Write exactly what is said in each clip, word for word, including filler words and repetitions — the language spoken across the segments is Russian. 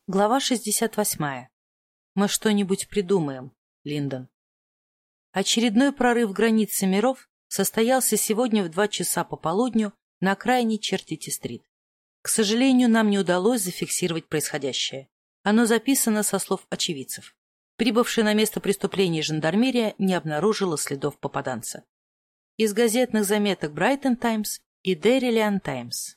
Глава шестьдесят восьмая. Мы что-нибудь придумаем, Линдон. Очередной прорыв границы миров состоялся сегодня в два часа по полудню на окраине Чертити-стрит. К сожалению, нам не удалось зафиксировать происходящее. Оно записано со слов очевидцев. Прибывшая на место преступления жандармерия не обнаружила следов попаданца. Из газетных заметок Брайтон Таймс и Дерилиан Таймс.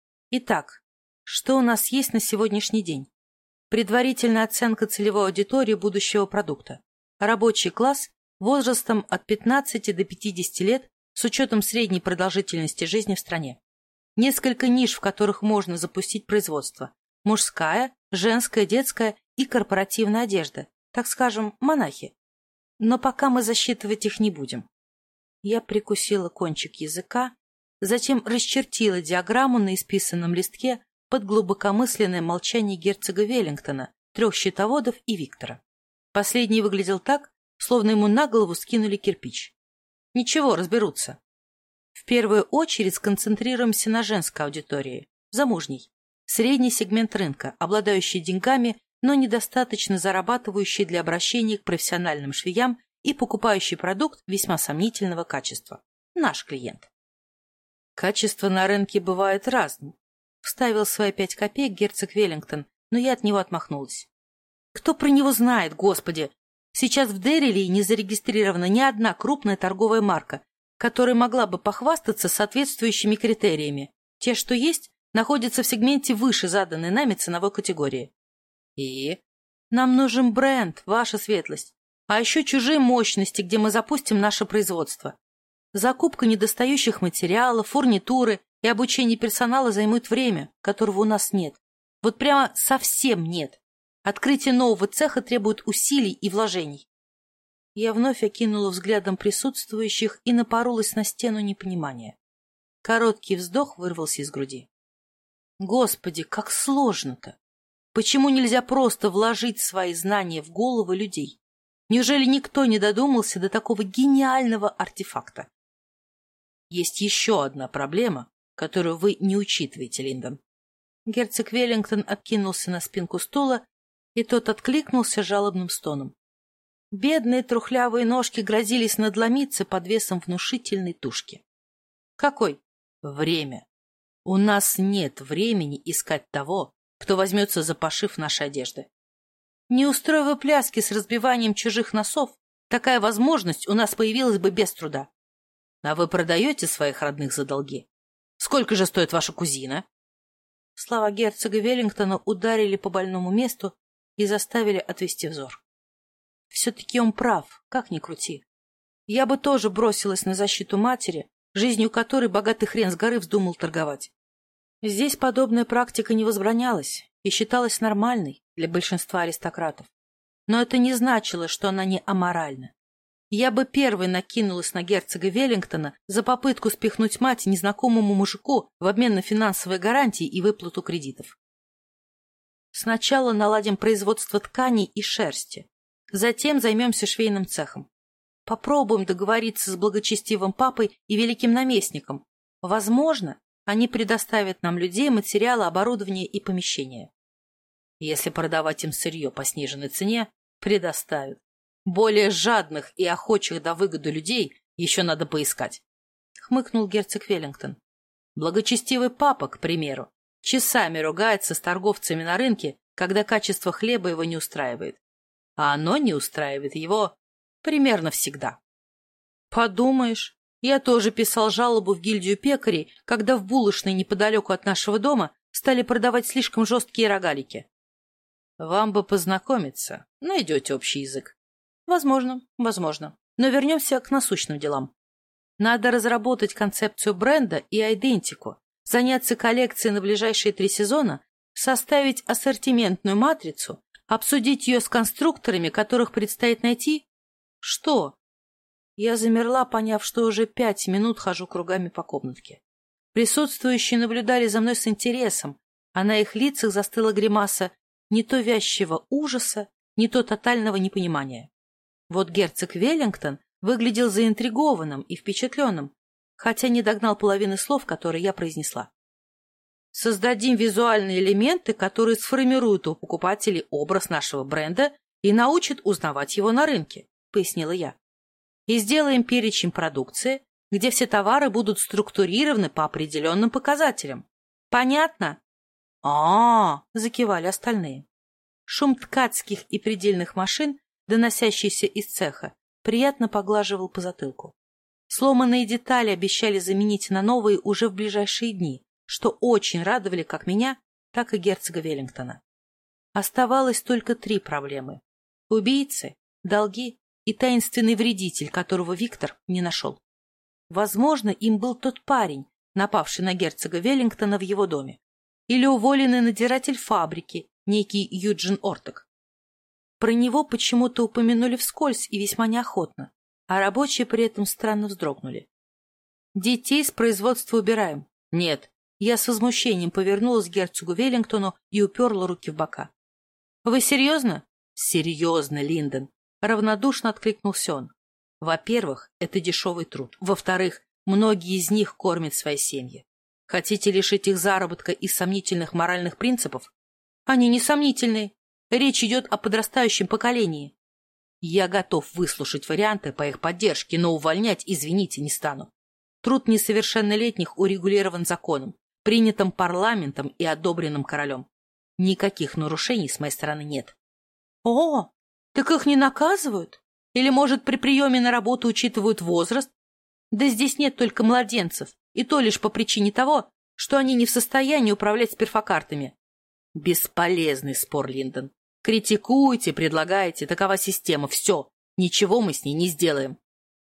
Итак, что у нас есть на сегодняшний день? Предварительная оценка целевой аудитории будущего продукта. Рабочий класс возрастом от пятнадцати до пятидесяти лет с учетом средней продолжительности жизни в стране. Несколько ниш, в которых можно запустить производство. Мужская, женская, детская и корпоративная одежда. Так скажем, монахи. Но пока мы засчитывать их не будем. Я прикусила кончик языка, затем расчертила диаграмму на исписанном листке под глубокомысленное молчание герцога Веллингтона, трех счетоводов и Виктора. Последний выглядел так, словно ему на голову скинули кирпич. Ничего, разберутся. В первую очередь сконцентрируемся на женской аудитории, замужней. Средний сегмент рынка, обладающий деньгами, но недостаточно зарабатывающий для обращения к профессиональным швеям и покупающий продукт весьма сомнительного качества. Наш клиент. Качество на рынке бывает разным. Вставил свои пять копеек герцог Веллингтон, но я от него отмахнулась. Кто про него знает, господи? Сейчас в Деррилии не зарегистрирована ни одна крупная торговая марка, которая могла бы похвастаться соответствующими критериями. Те, что есть, находятся в сегменте выше заданной нами ценовой категории. И? Нам нужен бренд, ваша светлость, а еще чужие мощности, где мы запустим наше производство. Закупка недостающих материалов, фурнитуры и обучение персонала займут время, которого у нас нет. Вот прямо совсем нет. Открытие нового цеха требует усилий и вложений. Я вновь окинула взглядом присутствующих и напоролась на стену непонимания. Короткий вздох вырвался из груди. Господи, как сложно-то! Почему нельзя просто вложить свои знания в головы людей? Неужели никто не додумался до такого гениального артефакта? Есть еще одна проблема, которую вы не учитываете, Линдон. Герцог Веллингтон откинулся на спинку стула, и тот откликнулся жалобным стоном. Бедные трухлявые ножки грозились надломиться под весом внушительной тушки. Какой? Время. У нас нет времени искать того, кто возьмется за пошив нашей одежды. Не устроив пляски с разбиванием чужих носов, такая возможность у нас появилась бы без труда. А вы продаете своих родных за долги? Сколько же стоит ваша кузина? Слова герцога Веллингтона ударили по больному месту и заставили отвести взор. Все-таки он прав, как ни крути. Я бы тоже бросилась на защиту матери, жизнью которой богатый хрен с горы вздумал торговать. Здесь подобная практика не возбранялась и считалась нормальной для большинства аристократов. Но это не значило, что она не аморальна. Я бы первой накинулась на герцога Веллингтона за попытку спихнуть мать незнакомому мужику в обмен на финансовые гарантии и выплату кредитов. Сначала наладим производство тканей и шерсти, затем займемся швейным цехом. Попробуем договориться с благочестивым папой и великим наместником. Возможно, они предоставят нам людей, материалы, оборудование и помещения. Если продавать им сырье по сниженной цене, предоставят. Более жадных и охочих до выгоды людей еще надо поискать. Хмыкнул герцог Веллингтон. Благочестивый папа, к примеру, часами ругается с торговцами на рынке, когда качество хлеба его не устраивает. А оно не устраивает его примерно всегда. Подумаешь, я тоже писал жалобу в гильдию пекарей, когда в булочной неподалеку от нашего дома стали продавать слишком жесткие рогалики. Вам бы познакомиться, найдете общий язык. Возможно, возможно. Но вернемся к насущным делам. Надо разработать концепцию бренда и идентику, заняться коллекцией на ближайшие три сезона, составить ассортиментную матрицу, обсудить ее с конструкторами, которых предстоит найти. Что? Я замерла, поняв, что уже пять минут хожу кругами по комнатке. Присутствующие наблюдали за мной с интересом, а на их лицах застыла гримаса не то вязчего ужаса, не то тотального непонимания. Вот герцог Веллингтон выглядел заинтригованным и впечатленным, хотя не догнал половины слов, которые я произнесла. Создадим визуальные элементы, которые сформируют у покупателей образ нашего бренда и научат узнавать его на рынке, пояснила я. И сделаем перечень продукции, где все товары будут структурированы по определенным показателям. Понятно? А-а-а, закивали остальные. Шум ткацких и предельных машин, доносящийся из цеха, приятно поглаживал по затылку. Сломанные детали обещали заменить на новые уже в ближайшие дни, что очень радовали как меня, так и герцога Веллингтона. Оставалось только три проблемы. Убийцы, долги и таинственный вредитель, которого Виктор не нашел. Возможно, им был тот парень, напавший на герцога Веллингтона в его доме, или уволенный надзиратель фабрики, некий Юджин Ортек. Про него почему-то упомянули вскользь и весьма неохотно, а рабочие при этом странно вздрогнули. «Детей с производства убираем». «Нет». Я с возмущением повернулась к герцогу Веллингтону и уперла руки в бока. «Вы серьезно?» «Серьезно, Линдон», — равнодушно откликнулся он. «Во-первых, это дешевый труд. Во-вторых, многие из них кормят свои семьи. Хотите лишить их заработка из сомнительных моральных принципов? Они не сомнительные. Речь идет о подрастающем поколении. Я готов выслушать варианты по их поддержке, но увольнять, извините, не стану. Труд несовершеннолетних урегулирован законом, принятым парламентом и одобренным королем. Никаких нарушений с моей стороны нет». «О, так их не наказывают? Или, может, при приеме на работу учитывают возраст? Да здесь нет только младенцев, и то лишь по причине того, что они не в состоянии управлять сперфокартами». «Бесполезный спор, Линдон. Критикуйте, предлагайте, такова система, все, ничего мы с ней не сделаем».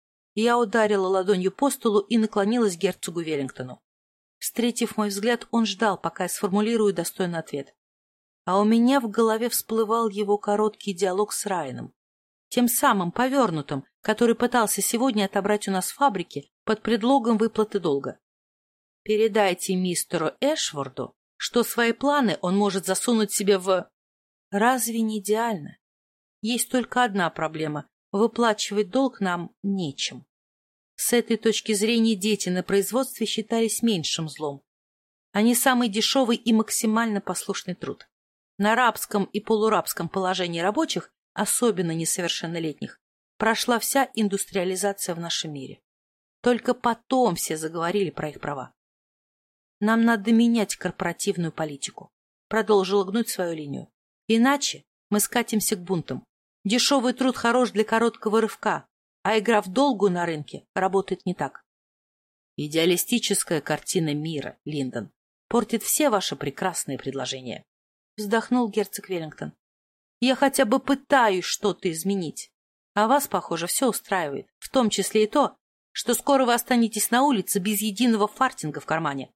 Я ударила ладонью по столу и наклонилась к герцогу Веллингтону. Встретив мой взгляд, он ждал, пока я сформулирую достойный ответ. А у меня в голове всплывал его короткий диалог с Райаном, тем самым повернутым, который пытался сегодня отобрать у нас фабрики под предлогом выплаты долга. «Передайте мистеру Эшворду, что свои планы он может засунуть себе в...» Разве не идеально? Есть только одна проблема — выплачивать долг нам нечем. С этой точки зрения дети на производстве считались меньшим злом. Они самый дешевый и максимально послушный труд. На рабском и полурабском положении рабочих, особенно несовершеннолетних, прошла вся индустриализация в нашем мире. Только потом все заговорили про их права. «Нам надо менять корпоративную политику», — продолжила гнуть свою линию. «Иначе мы скатимся к бунтам. Дешевый труд хорош для короткого рывка, а игра в долгу на рынке работает не так». «Идеалистическая картина мира, Линдон, портит все ваши прекрасные предложения», — вздохнул герцог Веллингтон. «Я хотя бы пытаюсь что-то изменить, а вас, похоже, все устраивает, в том числе и то, что скоро вы останетесь на улице без единого фартинга в кармане».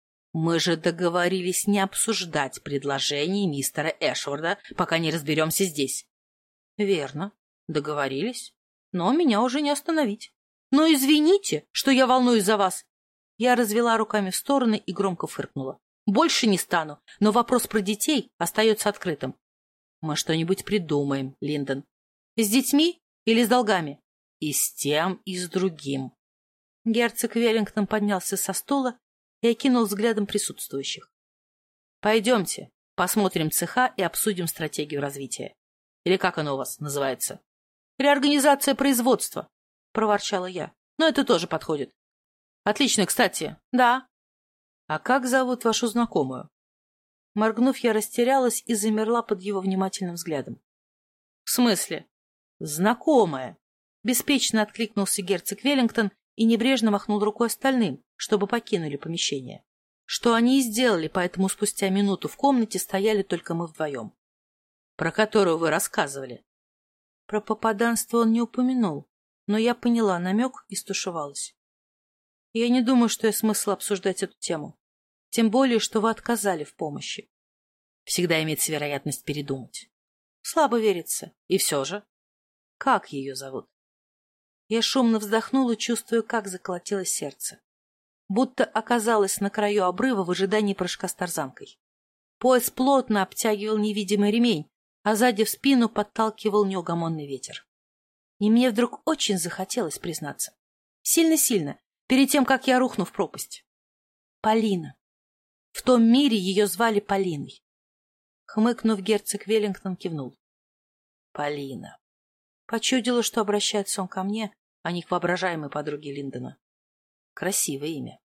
«Мы же договорились не обсуждать предложение мистера Эшворда, пока не разберемся здесь». «Верно, договорились, но меня уже не остановить. Но извините, что я волнуюсь за вас». Я развела руками в стороны и громко фыркнула. «Больше не стану, но вопрос про детей остается открытым». «Мы что-нибудь придумаем, Линдон». «С детьми или с долгами?» «И с тем, и с другим». Герцог Веллингтон поднялся со стула и окинул взглядом присутствующих. «Пойдемте, посмотрим цеха и обсудим стратегию развития. Или как оно у вас называется?» «Реорганизация производства», — проворчала я. «Но это тоже подходит». «Отлично, кстати. Да». «А как зовут вашу знакомую?» Моргнув, я растерялась и замерла под его внимательным взглядом. «В смысле?» «Знакомая», — беспечно откликнулся герцог Веллингтон и небрежно махнул рукой остальным, чтобы покинули помещение. Что они и сделали, поэтому спустя минуту в комнате стояли только мы вдвоем. «Про которую вы рассказывали?» Про попаданство он не упомянул, но я поняла намек и стушевалась. «Я не думаю, что есть смысл обсуждать эту тему. Тем более, что вы отказали в помощи». «Всегда имеется вероятность передумать». «Слабо верится. И все же». «Как ее зовут?» Я шумно вздохнула, чувствуя, как заколотилось сердце. Будто оказалась на краю обрыва в ожидании прыжка с тарзанкой. Пояс плотно обтягивал невидимый ремень, а сзади в спину подталкивал неугомонный ветер. И мне вдруг очень захотелось признаться. Сильно-сильно, перед тем, как я рухну в пропасть. Полина. В том мире ее звали Полиной. Хмыкнув, герцог Веллингтон кивнул. Полина. Почудила, что обращается он ко мне, а не к воображаемой подруге Линдона. Красивое имя.